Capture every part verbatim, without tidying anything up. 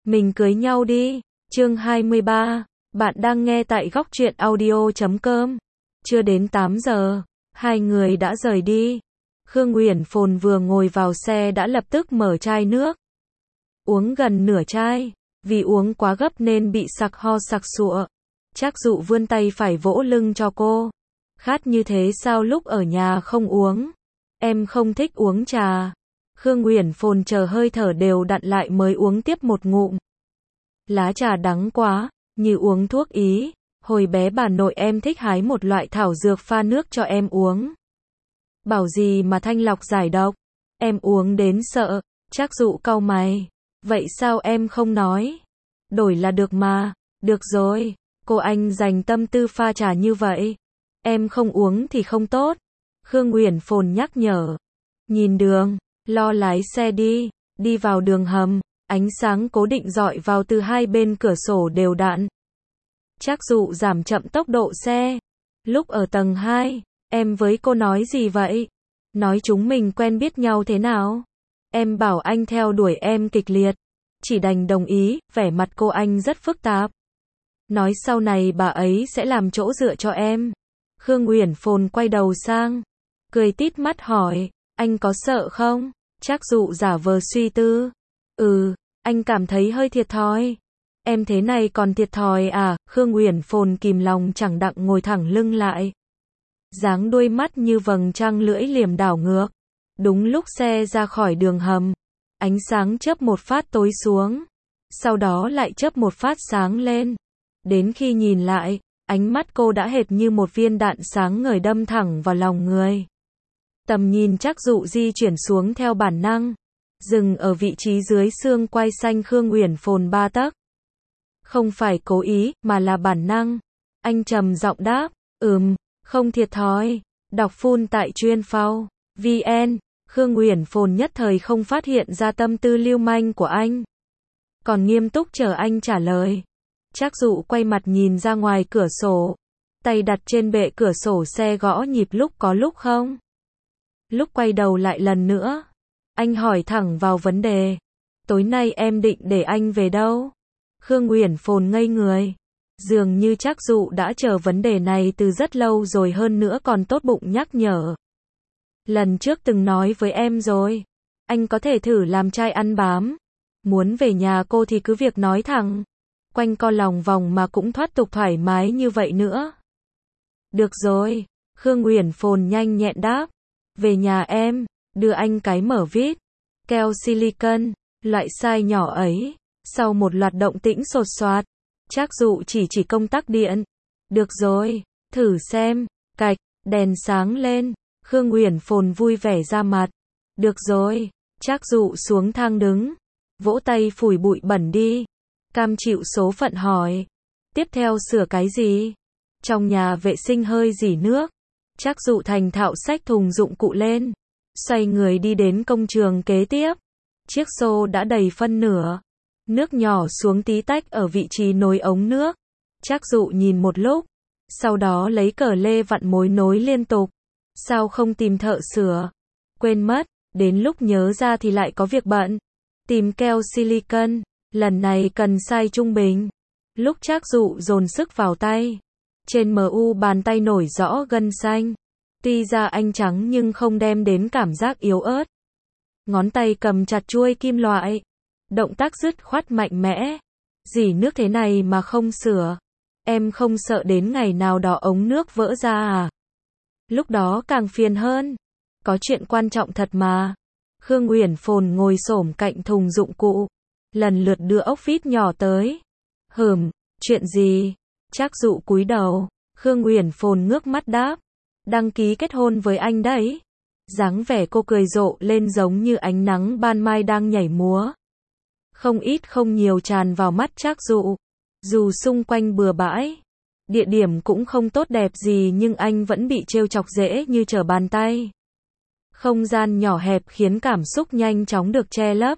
Mình cưới nhau đi. Chương hai mươi ba. Bạn đang nghe tại góc truyện audio chấm com. Chưa đến tám giờ, hai người đã rời đi. Khương Uyển Phồn vừa ngồi vào xe đã lập tức mở chai nước. Uống gần nửa chai, vì uống quá gấp nên bị sặc ho sặc sụa. Trác Dụ vươn tay phải vỗ lưng cho cô. Khát như thế sao lúc ở nhà không uống? Em không thích uống trà. Khương Uyển Phồn chờ hơi thở đều đặn lại mới uống tiếp một ngụm. Lá trà đắng quá, như uống thuốc ý. Hồi bé bà nội em thích hái một loại thảo dược pha nước cho em uống. Bảo gì mà thanh lọc giải độc. Em uống đến sợ. Trác Dụ cau mày. Vậy sao em không nói? Đổi là được mà. Được rồi, cô anh dành tâm tư pha trà như vậy. Em không uống thì không tốt. Khương Uyển Phồn nhắc nhở. Nhìn đường, lo lái xe đi. Đi vào đường hầm, ánh sáng cố định rọi vào từ hai bên cửa sổ đều đặn. Trác Dụ giảm chậm tốc độ xe. Lúc ở tầng hai, em với cô nói gì vậy? Nói chúng mình quen biết nhau thế nào? Em bảo anh theo đuổi em kịch liệt. Chỉ đành đồng ý, vẻ mặt cô anh rất phức tạp. Nói sau này bà ấy sẽ làm chỗ dựa cho em. Khương Uyển Phồn quay đầu sang, cười tít mắt hỏi, anh có sợ không? Trác Dụ giả vờ suy tư. Ừ, anh cảm thấy hơi thiệt thòi. Em thế này còn thiệt thòi à? Khương Uyển Phồn kìm lòng chẳng đặng ngồi thẳng lưng lại. Dáng đuôi mắt như vầng trăng lưỡi liềm đảo ngược. Đúng lúc xe ra khỏi đường hầm, ánh sáng chớp một phát tối xuống. Sau đó lại chớp một phát sáng lên. Đến khi nhìn lại, ánh mắt cô đã hệt như một viên đạn sáng ngời đâm thẳng vào lòng người. Tầm nhìn Trác Dụ di chuyển xuống theo bản năng, dừng ở vị trí dưới xương quai xanh Khương Uyển Phồn ba tấc. Không phải cố ý, mà là bản năng. Anh trầm giọng đáp, ừm, không thiệt thòi. Đọc full tại chuyên phao vn. Khương Uyển Phồn nhất thời không phát hiện ra tâm tư lưu manh của anh, còn nghiêm túc chờ anh trả lời. Trác Dụ quay mặt nhìn ra ngoài cửa sổ, tay đặt trên bệ cửa sổ xe gõ nhịp lúc có lúc không. Lúc quay đầu lại lần nữa, anh hỏi thẳng vào vấn đề. Tối nay em định để anh về đâu? Khương Uyển Phồn ngây người. Dường như Trác Dụ đã chờ vấn đề này từ rất lâu rồi, hơn nữa còn tốt bụng nhắc nhở. Lần trước từng nói với em rồi, anh có thể thử làm trai ăn bám. Muốn về nhà cô thì cứ việc nói thẳng. Quanh co lòng vòng mà cũng thoát tục thoải mái như vậy nữa. Được rồi, Khương Uyển Phồn nhanh nhẹn đáp. Về nhà em, đưa anh cái mở vít, keo silicon, loại size nhỏ ấy. Sau một loạt động tĩnh sột soạt, Trác Dụ chỉ chỉ công tắc điện. Được rồi, thử xem. Cạch, đèn sáng lên. Khương Uyển Phồn vui vẻ ra mặt. Được rồi. Trác Dụ xuống thang đứng, vỗ tay phủi bụi bẩn đi. Cam chịu số phận hỏi. Tiếp theo sửa cái gì? Trong nhà vệ sinh hơi rỉ nước. Trác Dụ thành thạo xách thùng dụng cụ lên, xoay người đi đến công trường kế tiếp. Chiếc xô đã đầy phân nửa. Nước nhỏ xuống tí tách ở vị trí nối ống nước. Trác Dụ nhìn một lúc, sau đó lấy cờ lê vặn mối nối liên tục. Sao không tìm thợ sửa? Quên mất, đến lúc nhớ ra thì lại có việc bận. Tìm keo silicon, lần này cần size trung bình. Lúc Trác Dụ dồn sức vào tay, trên mu bàn tay nổi rõ gân xanh. Tuy da anh trắng nhưng không đem đến cảm giác yếu ớt. Ngón tay cầm chặt chuôi kim loại. Động tác dứt khoát mạnh mẽ. Dỉ nước thế này mà không sửa, em không sợ đến ngày nào đó ống nước vỡ ra à? Lúc đó càng phiền hơn. Có chuyện quan trọng thật mà. Khương Uyển Phồn ngồi xổm cạnh thùng dụng cụ, lần lượt đưa ốc vít nhỏ tới. Hừm, chuyện gì? Trác Dụ cúi đầu. Khương Uyển Phồn ngước mắt đáp. Đăng ký kết hôn với anh đấy. Dáng vẻ cô cười rộ lên giống như ánh nắng ban mai đang nhảy múa. Không ít không nhiều tràn vào mắt Trác Dụ. Dù xung quanh bừa bãi, địa điểm cũng không tốt đẹp gì, nhưng anh vẫn bị trêu chọc dễ như trở bàn tay. Không gian nhỏ hẹp khiến cảm xúc nhanh chóng được che lấp.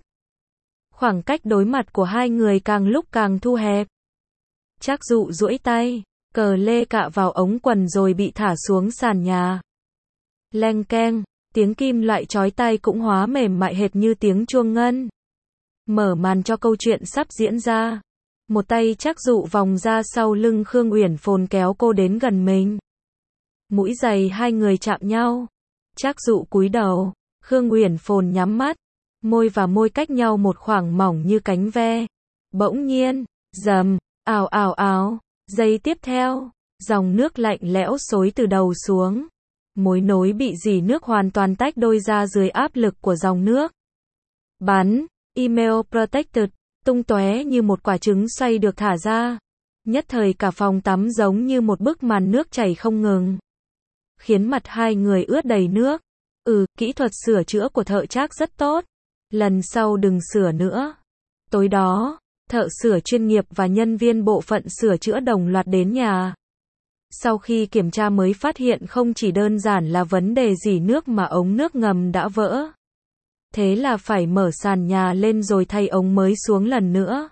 Khoảng cách đối mặt của hai người càng lúc càng thu hẹp. Trác Dụ duỗi tay, cờ lê cạ vào ống quần rồi bị thả xuống sàn nhà. Leng keng, tiếng kim loại chói tai cũng hóa mềm mại hệt như tiếng chuông ngân. mở màn cho câu chuyện sắp diễn ra. Một tay Trác Dụ vòng ra sau lưng Khương Uyển Phồn kéo cô đến gần mình. Mũi giày hai người chạm nhau. Trác Dụ cúi đầu, Khương Uyển Phồn nhắm mắt, môi và môi cách nhau một khoảng mỏng như cánh ve. Bỗng nhiên, rầm, ào ào ào, giây tiếp theo, dòng nước lạnh lẽo xối từ đầu xuống. Mối nối bị rỉ nước hoàn toàn tách đôi ra dưới áp lực của dòng nước. Bắn, email protected, tung tóe như một quả trứng xoay được thả ra. Nhất thời cả phòng tắm giống như một bức màn nước chảy không ngừng, khiến mặt hai người ướt đầy nước. Ừ, kỹ thuật sửa chữa của thợ Trác rất tốt. Lần sau đừng sửa nữa. Tối đó, thợ sửa chuyên nghiệp và nhân viên bộ phận sửa chữa đồng loạt đến nhà. Sau khi kiểm tra mới phát hiện không chỉ đơn giản là vấn đề rỉ nước mà ống nước ngầm đã vỡ. Thế là phải mở sàn nhà lên rồi thay ống mới xuống lần nữa.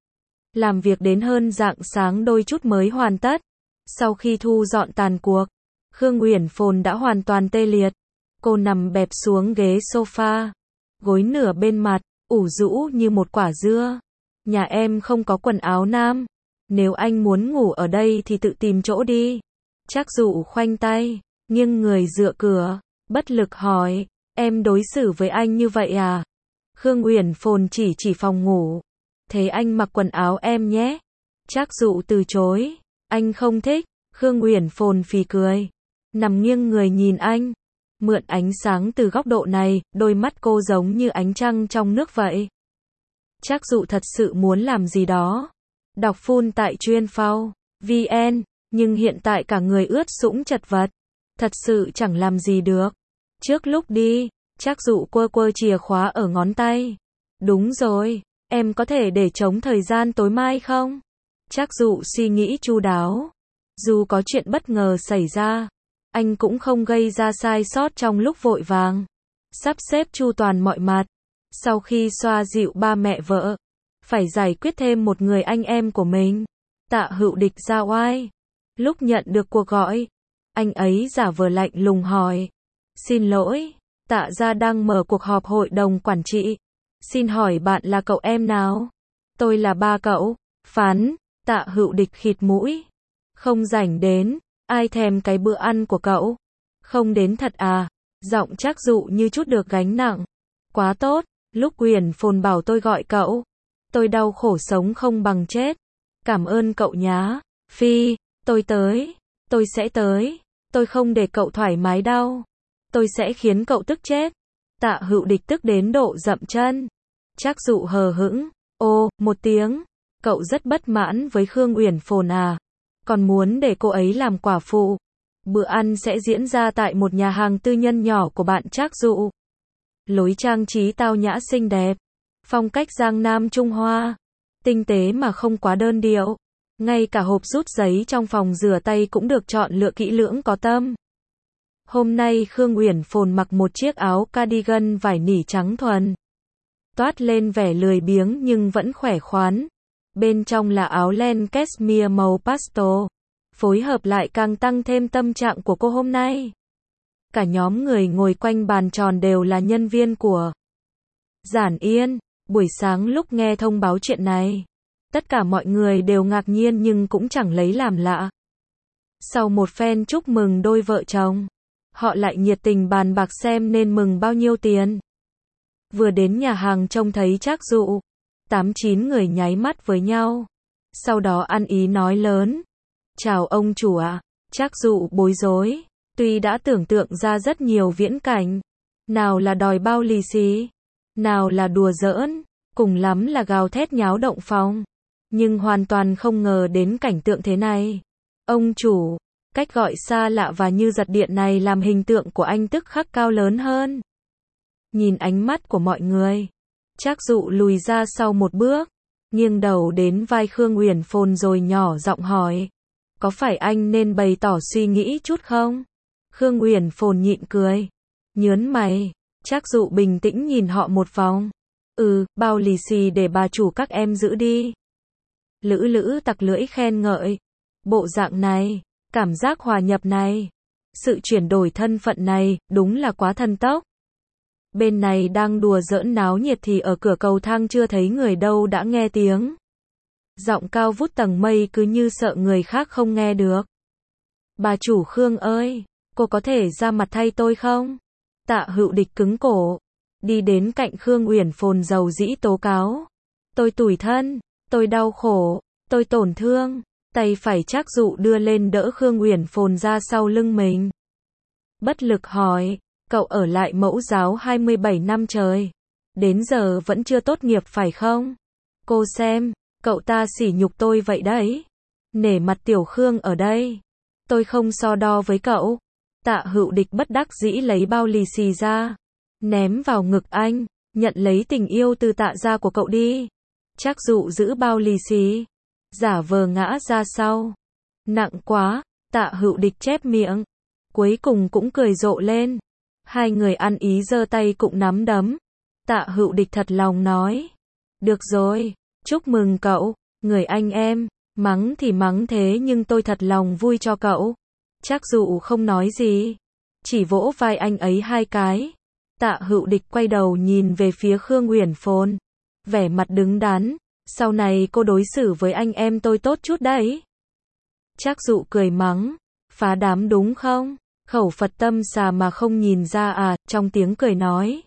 Làm việc đến hơn rạng sáng đôi chút mới hoàn tất. Sau khi thu dọn tàn cuộc, Khương Uyển Phồn đã hoàn toàn tê liệt. Cô nằm bẹp xuống ghế sofa, gối nửa bên mặt, ủ rũ như một quả dưa. Nhà em không có quần áo nam. Nếu anh muốn ngủ ở đây thì tự tìm chỗ đi. Trác Dụ khoanh tay, nghiêng người dựa cửa, bất lực hỏi, em đối xử với anh như vậy à? Khương Uyển Phồn chỉ chỉ phòng ngủ. Thế anh mặc quần áo em nhé. Trác Dụ từ chối, anh không thích. Khương Uyển Phồn phì cười, nằm nghiêng người nhìn anh. Mượn ánh sáng từ góc độ này, đôi mắt cô giống như ánh trăng trong nước vậy. Trác Dụ thật sự muốn làm gì đó. Đọc full tại chuyên phao vn, nhưng hiện tại cả người ướt sũng chật vật. Thật sự chẳng làm gì được. Trước lúc đi, Trác Dụ quơ quơ chìa khóa ở ngón tay. Đúng rồi, em có thể để trống thời gian tối mai không? Trác Dụ suy nghĩ chu đáo. Dù có chuyện bất ngờ xảy ra, anh cũng không gây ra sai sót trong lúc vội vàng. Sắp xếp chu toàn mọi mặt. Sau khi xoa dịu ba mẹ vợ, phải giải quyết thêm một người anh em của mình. Tạ Hữu Địch ra oai. Lúc nhận được cuộc gọi, anh ấy giả vờ lạnh lùng hỏi. Xin lỗi, Tạ gia đang mở cuộc họp hội đồng quản trị. Xin hỏi bạn là cậu em nào? Tôi là ba cậu. Phán, Tạ Hữu Địch khịt mũi. Không rảnh đến, ai thèm cái bữa ăn của cậu? Không đến thật à? Giọng Trác Dụ như chút được gánh nặng. Quá tốt, lúc Uyển Phồn bảo tôi gọi cậu, tôi đau khổ sống không bằng chết. Cảm ơn cậu nhá. Phi, tôi tới, tôi sẽ tới, tôi không để cậu thoải mái đâu. Tôi sẽ khiến cậu tức chết. Tạ Hữu Địch tức đến độ dậm chân. Trác Dụ hờ hững, ô, một tiếng. Cậu rất bất mãn với Khương Uyển Phồn à? Còn muốn để cô ấy làm quả phụ. Bữa ăn sẽ diễn ra tại một nhà hàng tư nhân nhỏ của bạn Trác Dụ. Lối trang trí tao nhã xinh đẹp. Phong cách Giang Nam Trung Hoa. Tinh tế mà không quá đơn điệu. Ngay cả hộp rút giấy trong phòng rửa tay cũng được chọn lựa kỹ lưỡng có tâm. Hôm nay Khương Uyển Phồn mặc một chiếc áo cardigan vải nỉ trắng thuần. Toát lên vẻ lười biếng nhưng vẫn khỏe khoắn. Bên trong là áo len cashmere màu pastel. Phối hợp lại càng tăng thêm tâm trạng của cô hôm nay. Cả nhóm người ngồi quanh bàn tròn đều là nhân viên của Giản Yên. Buổi sáng lúc nghe thông báo chuyện này, tất cả mọi người đều ngạc nhiên nhưng cũng chẳng lấy làm lạ. Sau một phen chúc mừng đôi vợ chồng, họ lại nhiệt tình bàn bạc xem nên mừng bao nhiêu tiền. Vừa đến nhà hàng trông thấy Trác Dụ, tám chín người nháy mắt với nhau. Sau đó ăn ý nói lớn. Chào ông chủ ạ. Trác Dụ bối rối. Tuy đã tưởng tượng ra rất nhiều viễn cảnh. Nào là đòi bao lì xì. Nào là đùa giỡn. Cùng lắm là gào thét nháo động phòng. Nhưng hoàn toàn không ngờ đến cảnh tượng thế này. Ông chủ. Cách gọi xa lạ và như giật điện này làm hình tượng của anh tức khắc cao lớn hơn. Nhìn ánh mắt của mọi người, Trác Dụ lùi ra sau một bước, nghiêng đầu đến vai Khương Uyển Phồn rồi nhỏ giọng hỏi. Có phải anh nên bày tỏ suy nghĩ chút không? Khương Uyển Phồn nhịn cười. Nhớn mày. Trác Dụ bình tĩnh nhìn họ một vòng. Ừ, bao lì xì để bà chủ các em giữ đi. Lữ lữ tặc lưỡi khen ngợi. Bộ dạng này, cảm giác hòa nhập này, sự chuyển đổi thân phận này, đúng là quá thần tốc. Bên này đang đùa giỡn náo nhiệt thì ở cửa cầu thang chưa thấy người đâu đã nghe tiếng. Giọng cao vút tầng mây cứ như sợ người khác không nghe được. Bà chủ Khương ơi, cô có thể ra mặt thay tôi không? Tạ Hữu Địch cứng cổ, đi đến cạnh Khương Uyển Phồn dầu dĩ tố cáo. Tôi tủi thân, tôi đau khổ, tôi tổn thương. Tay phải Trác Dụ đưa lên đỡ Khương Uyển Phồn ra sau lưng mình. Bất lực hỏi, cậu ở lại mẫu giáo hai mươi bảy năm trời. Đến giờ vẫn chưa tốt nghiệp phải không? Cô xem, cậu ta sỉ nhục tôi vậy đấy. Nể mặt tiểu Khương ở đây. Tôi không so đo với cậu. Tạ Hữu Địch bất đắc dĩ lấy bao lì xì ra. Ném vào ngực anh, nhận lấy tình yêu từ Tạ gia của cậu đi. Trác Dụ giữ bao lì xì. Giả vờ ngã ra sau. Nặng quá, Tạ Hữu Địch chép miệng. Cuối cùng cũng cười rộ lên. Hai người ăn ý giơ tay cũng nắm đấm. Tạ Hữu Địch thật lòng nói. Được rồi, chúc mừng cậu, người anh em. Mắng thì mắng thế nhưng tôi thật lòng vui cho cậu. Trác Dụ không nói gì. Chỉ vỗ vai anh ấy hai cái. Tạ Hữu Địch quay đầu nhìn về phía Khương Uyển Phồn. Vẻ mặt đứng đắn. Sau này cô đối xử với anh em tôi tốt chút đấy. Trác Dụ cười mắng. Phá đám đúng không? Khẩu Phật tâm xà mà không nhìn ra à, trong tiếng cười nói.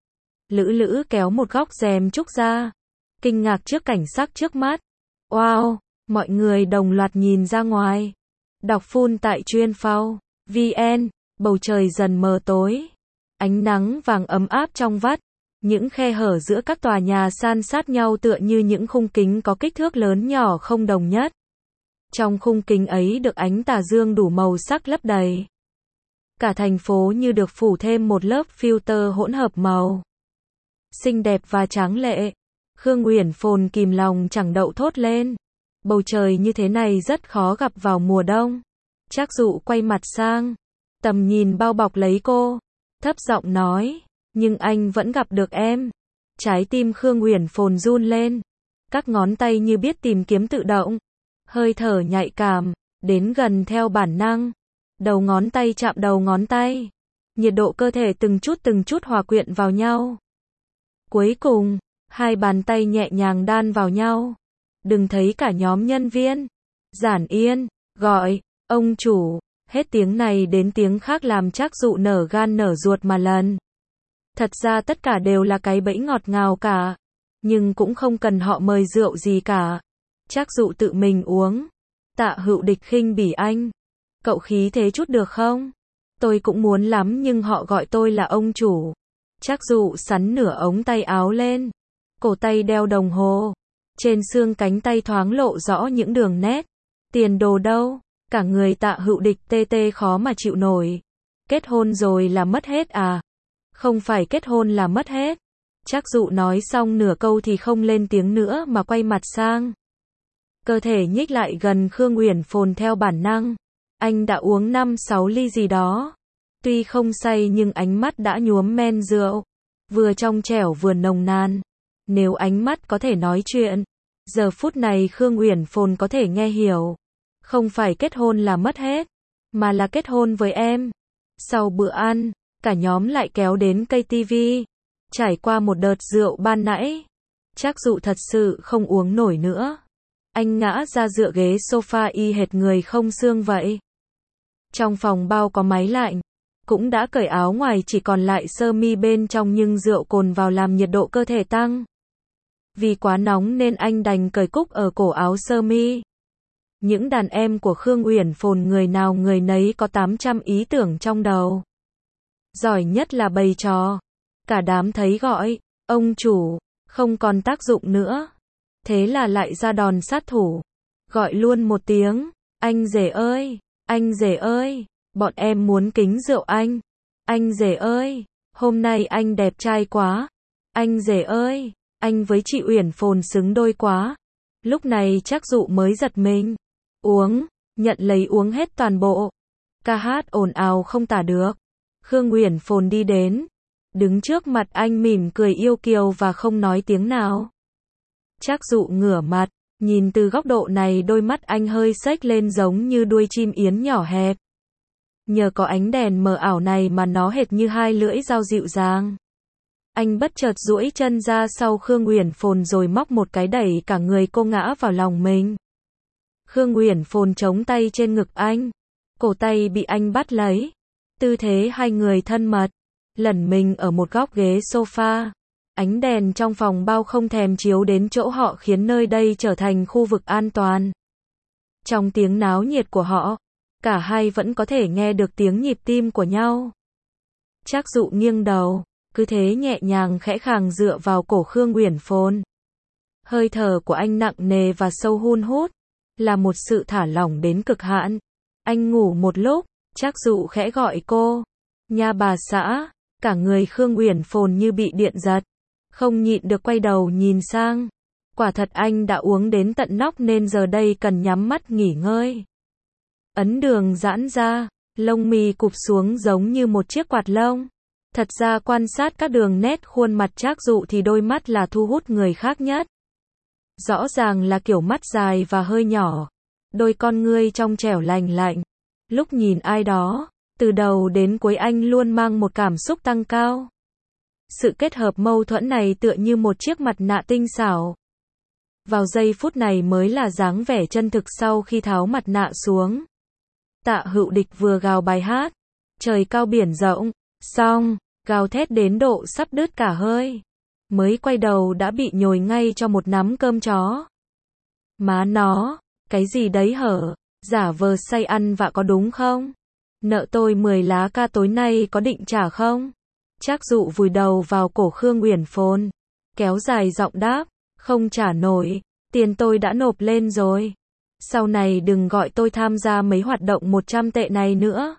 Lữ Lữ kéo một góc rèm trúc ra. Kinh ngạc trước cảnh sắc trước mắt. Wow, mọi người đồng loạt nhìn ra ngoài. Đọc full tại chuyên phao, vn, bầu trời dần mờ tối. Ánh nắng vàng ấm áp trong vắt. Những khe hở giữa các tòa nhà san sát nhau tựa như những khung kính có kích thước lớn nhỏ không đồng nhất. Trong khung kính ấy được ánh tà dương đủ màu sắc lấp đầy. Cả thành phố như được phủ thêm một lớp filter hỗn hợp màu. Xinh đẹp và tráng lệ. Khương Uyển Phồn kìm lòng chẳng đậu thốt lên. Bầu trời như thế này rất khó gặp vào mùa đông. Trác Dụ quay mặt sang. Tầm nhìn bao bọc lấy cô. Thấp giọng nói. Nhưng anh vẫn gặp được em. Trái tim Khương Uyển Phồn run lên. Các ngón tay như biết tìm kiếm tự động. Hơi thở nhạy cảm. Đến gần theo bản năng. Đầu ngón tay chạm đầu ngón tay. Nhiệt độ cơ thể từng chút từng chút hòa quyện vào nhau. Cuối cùng, hai bàn tay nhẹ nhàng đan vào nhau. Đừng thấy cả nhóm nhân viên. Giản Yên, gọi, ông chủ. Hết tiếng này đến tiếng khác làm Trác Dụ nở gan nở ruột mà lần. Thật ra tất cả đều là cái bẫy ngọt ngào cả. Nhưng cũng không cần họ mời rượu gì cả. Trác Dụ tự mình uống. Tạ Hữu Địch khinh bỉ anh. Cậu khí thế chút được không? Tôi cũng muốn lắm nhưng họ gọi tôi là ông chủ. Trác Dụ sắn nửa ống tay áo lên. Cổ tay đeo đồng hồ. Trên xương cánh tay thoáng lộ rõ những đường nét. Tiền đồ đâu? Cả người Tạ Hữu Địch tê tê khó mà chịu nổi. Kết hôn rồi là mất hết à? Không phải kết hôn là mất hết. Trác Dụ nói xong nửa câu thì không lên tiếng nữa mà quay mặt sang. Cơ thể nhích lại gần Khương Uyển Phồn theo bản năng. Anh đã uống năm sáu ly gì đó. Tuy không say nhưng ánh mắt đã nhuốm men rượu. Vừa trong trẻo vừa nồng nàn. Nếu ánh mắt có thể nói chuyện. Giờ phút này Khương Uyển Phồn có thể nghe hiểu. Không phải kết hôn là mất hết. Mà là kết hôn với em. Sau bữa ăn, cả nhóm lại kéo đến cây tivi. Trải qua một đợt rượu ban nãy. Trác Dụ thật sự không uống nổi nữa. Anh ngã ra dựa ghế sofa y hệt người không xương vậy. Trong phòng bao có máy lạnh. Cũng đã cởi áo ngoài chỉ còn lại sơ mi bên trong nhưng rượu cồn vào làm nhiệt độ cơ thể tăng. Vì quá nóng nên anh đành cởi cúc ở cổ áo sơ mi. Những đàn em của Khương Uyển Phồn người nào người nấy có tám trăm ý tưởng trong đầu. Giỏi nhất là bày trò. Cả đám thấy gọi, ông chủ, không còn tác dụng nữa. Thế là lại ra đòn sát thủ. Gọi luôn một tiếng, anh rể ơi, anh rể ơi, bọn em muốn kính rượu anh. Anh rể ơi, hôm nay anh đẹp trai quá. Anh rể ơi, anh với chị Uyển Phồn xứng đôi quá. Lúc này Trác Dụ mới giật mình. Uống, nhận lấy uống hết toàn bộ. Ca hát ồn ào không tả được. Khương Uyển Phồn đi đến. Đứng trước mặt anh mỉm cười yêu kiều và không nói tiếng nào. Trác Dụ ngửa mặt, nhìn từ góc độ này đôi mắt anh hơi xếch lên giống như đuôi chim yến nhỏ hẹp. Nhờ có ánh đèn mờ ảo này mà nó hệt như hai lưỡi dao dịu dàng. Anh bất chợt duỗi chân ra sau Khương Uyển Phồn rồi móc một cái đẩy cả người cô ngã vào lòng mình. Khương Uyển Phồn chống tay trên ngực anh, cổ tay bị anh bắt lấy. Tư thế hai người thân mật, lẩn mình ở một góc ghế sofa. Ánh đèn trong phòng bao không thèm chiếu đến chỗ họ khiến nơi đây trở thành khu vực an toàn. Trong tiếng náo nhiệt của họ, cả hai vẫn có thể nghe được tiếng nhịp tim của nhau. Trác Dụ nghiêng đầu, cứ thế nhẹ nhàng khẽ khàng dựa vào cổ Khương Uyển Phồn. Hơi thở của anh nặng nề và sâu hun hút, là một sự thả lỏng đến cực hạn. Anh ngủ một lúc, Trác Dụ khẽ gọi cô. Nha bà xã, cả người Khương Uyển Phồn như bị điện giật. Không nhịn được quay đầu nhìn sang. Quả thật anh đã uống đến tận nóc nên giờ đây cần nhắm mắt nghỉ ngơi. Ấn Đường giãn ra, lông mi cụp xuống giống như một chiếc quạt lông. Thật ra quan sát các đường nét khuôn mặt Trác Dụ thì đôi mắt là thu hút người khác nhất. Rõ ràng là kiểu mắt dài và hơi nhỏ. Đôi con ngươi trong trẻo lành lạnh. Lúc nhìn ai đó, từ đầu đến cuối anh luôn mang một cảm xúc tăng cao. Sự kết hợp mâu thuẫn này tựa như một chiếc mặt nạ tinh xảo. Vào giây phút này mới là dáng vẻ chân thực sau khi tháo mặt nạ xuống. Tạ Hữu Địch vừa gào bài hát Trời cao biển rộng, xong, gào thét đến độ sắp đứt cả hơi. Mới quay đầu đã bị nhồi ngay cho một nắm cơm chó. Má nó, cái gì đấy hở, giả vờ say ăn vạ có đúng không? Nợ tôi mười lá ca tối nay có định trả không? Trác Dụ vùi đầu vào cổ Khương Uyển Phồn, kéo dài giọng đáp, không trả nổi, tiền tôi đã nộp lên rồi. Sau này đừng gọi tôi tham gia mấy hoạt động một trăm tệ này nữa.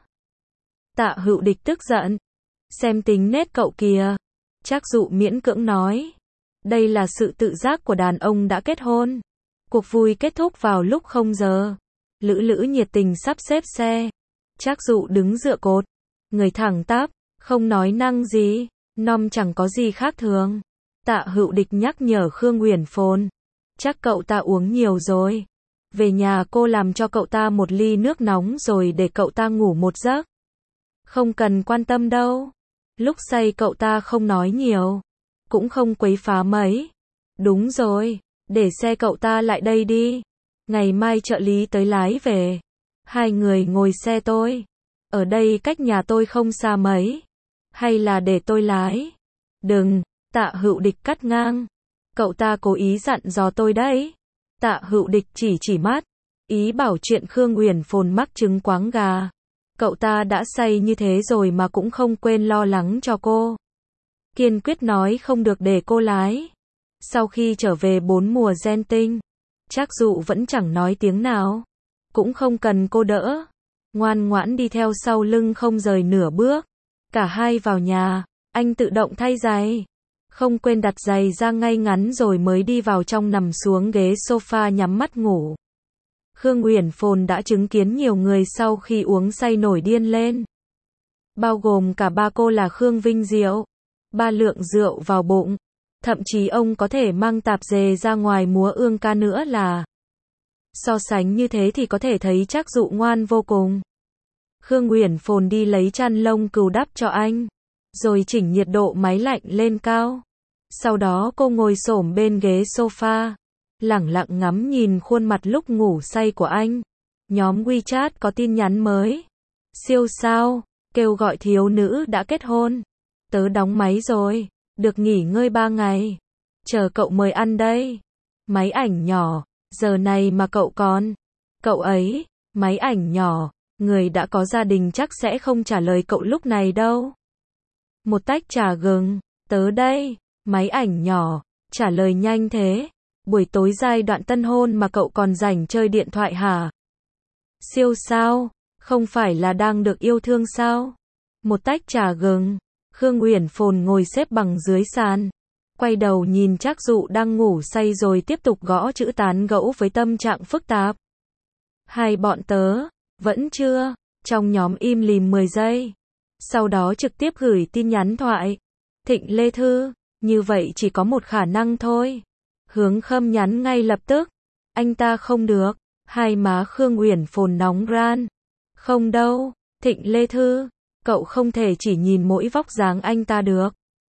Tạ Hữu Địch tức giận, xem tính nết cậu kìa. Trác Dụ miễn cưỡng nói, đây là sự tự giác của đàn ông đã kết hôn. Cuộc vui kết thúc vào lúc không giờ. Lữ Lữ nhiệt tình sắp xếp xe. Trác Dụ đứng dựa cột, người thẳng tắp, không nói năng gì, nom chẳng có gì khác thường. Tạ Hữu Địch nhắc nhở Khương Uyển Phồn, chắc cậu ta uống nhiều rồi. Về nhà cô làm cho cậu ta một ly nước nóng rồi để cậu ta ngủ một giấc. Không cần quan tâm đâu. Lúc say cậu ta không nói nhiều, cũng không quấy phá mấy. Đúng rồi, để xe cậu ta lại đây đi. Ngày mai trợ lý tới lái về. Hai người ngồi xe tôi. Ở đây cách nhà tôi không xa mấy. Hay là để tôi lái? Đừng, Tạ Hữu Địch cắt ngang. Cậu ta cố ý dặn dò tôi đấy. Tạ Hữu Địch chỉ chỉ mắt, ý bảo chuyện Khương Uyển Phồn mắc trứng quáng gà. Cậu ta đã say như thế rồi mà cũng không quên lo lắng cho cô. Kiên quyết nói không được để cô lái. Sau khi trở về bốn mùa gen tinh, Trác Dụ vẫn chẳng nói tiếng nào. Cũng không cần cô đỡ. Ngoan ngoãn đi theo sau lưng không rời nửa bước. Cả hai vào nhà, anh tự động thay giày. Không quên đặt giày ra ngay ngắn rồi mới đi vào trong nằm xuống ghế sofa nhắm mắt ngủ. Khương Uyển Phồn đã chứng kiến nhiều người sau khi uống say nổi điên lên. Bao gồm cả ba cô là Khương Vinh Diệu. Ba lượng rượu vào bụng. Thậm chí ông có thể mang tạp dề ra ngoài múa ương ca nữa là. So sánh như thế thì có thể thấy Trác Dụ ngoan vô cùng. Khương Uyển Phồn đi lấy chăn lông cừu đắp cho anh. Rồi chỉnh nhiệt độ máy lạnh lên cao. Sau đó cô ngồi xổm bên ghế sofa. Lẳng lặng ngắm nhìn khuôn mặt lúc ngủ say của anh. Nhóm WeChat có tin nhắn mới. Siêu sao, kêu gọi thiếu nữ đã kết hôn. Tớ đóng máy rồi, được nghỉ ngơi ba ngày. Chờ cậu mời ăn đây. Máy ảnh nhỏ, giờ này mà cậu còn. Cậu ấy, máy ảnh nhỏ, người đã có gia đình chắc sẽ không trả lời cậu lúc này đâu. Một tách trà gừng, tớ đây, máy ảnh nhỏ, trả lời nhanh thế. Buổi tối giai đoạn tân hôn mà cậu còn rảnh chơi điện thoại hả? Siêu sao, không phải là đang được yêu thương sao? Một tách trà gừng, Khương Uyển Phồn ngồi xếp bằng dưới sàn. Quay đầu nhìn Trác Dụ đang ngủ say rồi tiếp tục gõ chữ tán gẫu với tâm trạng phức tạp. Hai bọn tớ, vẫn chưa, trong nhóm im lìm mười giây. Sau đó trực tiếp gửi tin nhắn thoại. Thịnh Lê Thư, như vậy chỉ có một khả năng thôi. Hướng Khâm nhắn ngay lập tức. Anh ta không được. Hai má Khương Uyển Phồn nóng ran. Không đâu, Thịnh Lê Thư, cậu không thể chỉ nhìn mỗi vóc dáng anh ta được.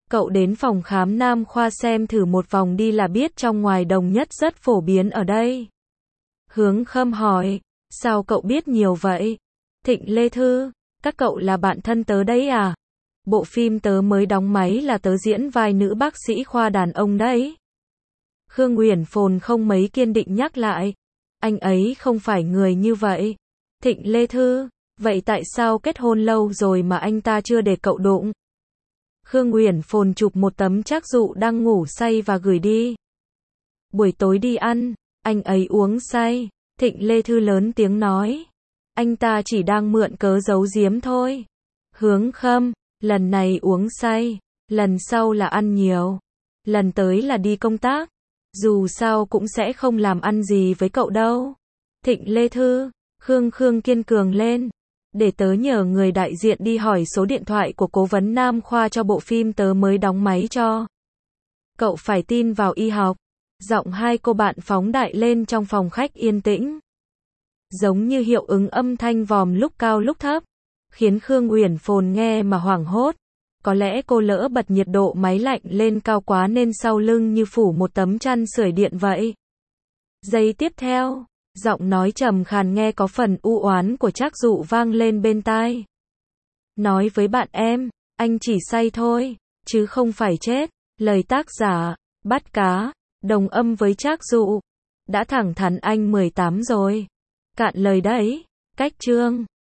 Cậu đến phòng khám nam khoa xem thử một vòng đi là biết, trong ngoài đồng nhất rất phổ biến ở đây. Hướng Khâm hỏi, sao cậu biết nhiều vậy? Thịnh Lê Thư, các cậu là bạn thân tớ đấy à? Bộ phim tớ mới đóng máy là tớ diễn vai nữ bác sĩ khoa đàn ông đấy. Khương Uyển Phồn không mấy kiên định nhắc lại, anh ấy không phải người như vậy. Thịnh Lê Thư, vậy tại sao kết hôn lâu rồi mà anh ta chưa để cậu đụng? Khương Uyển Phồn chụp một tấm trác dụ đang ngủ say và gửi đi. Buổi tối đi ăn, anh ấy uống say. Thịnh Lê Thư lớn tiếng nói, anh ta chỉ đang mượn cớ giấu giếm thôi. Hướng Khâm, lần này uống say, lần sau là ăn nhiều, lần tới là đi công tác. Dù sao cũng sẽ không làm ăn gì với cậu đâu. Thịnh Lê Thư, Khương Khương kiên cường lên. Để tớ nhờ người đại diện đi hỏi số điện thoại của cố vấn nam khoa cho bộ phim tớ mới đóng máy cho. Cậu phải tin vào y học. Giọng hai cô bạn phóng đại lên trong phòng khách yên tĩnh. Giống như hiệu ứng âm thanh vòm lúc cao lúc thấp, khiến Khương Uyển Phồn nghe mà hoảng hốt. Có lẽ cô lỡ bật nhiệt độ máy lạnh lên cao quá nên sau lưng như phủ một tấm chăn sưởi điện vậy. Giây tiếp theo, giọng nói trầm khàn nghe có phần u oán của Trác Dụ vang lên bên tai. Nói với bạn em, anh chỉ say thôi, chứ không phải chết. Lời tác giả, Bắt Cá, đồng âm với Trác Dụ. Đã thẳng thắn anh mười tám rồi. Cạn lời đấy. Cách chương.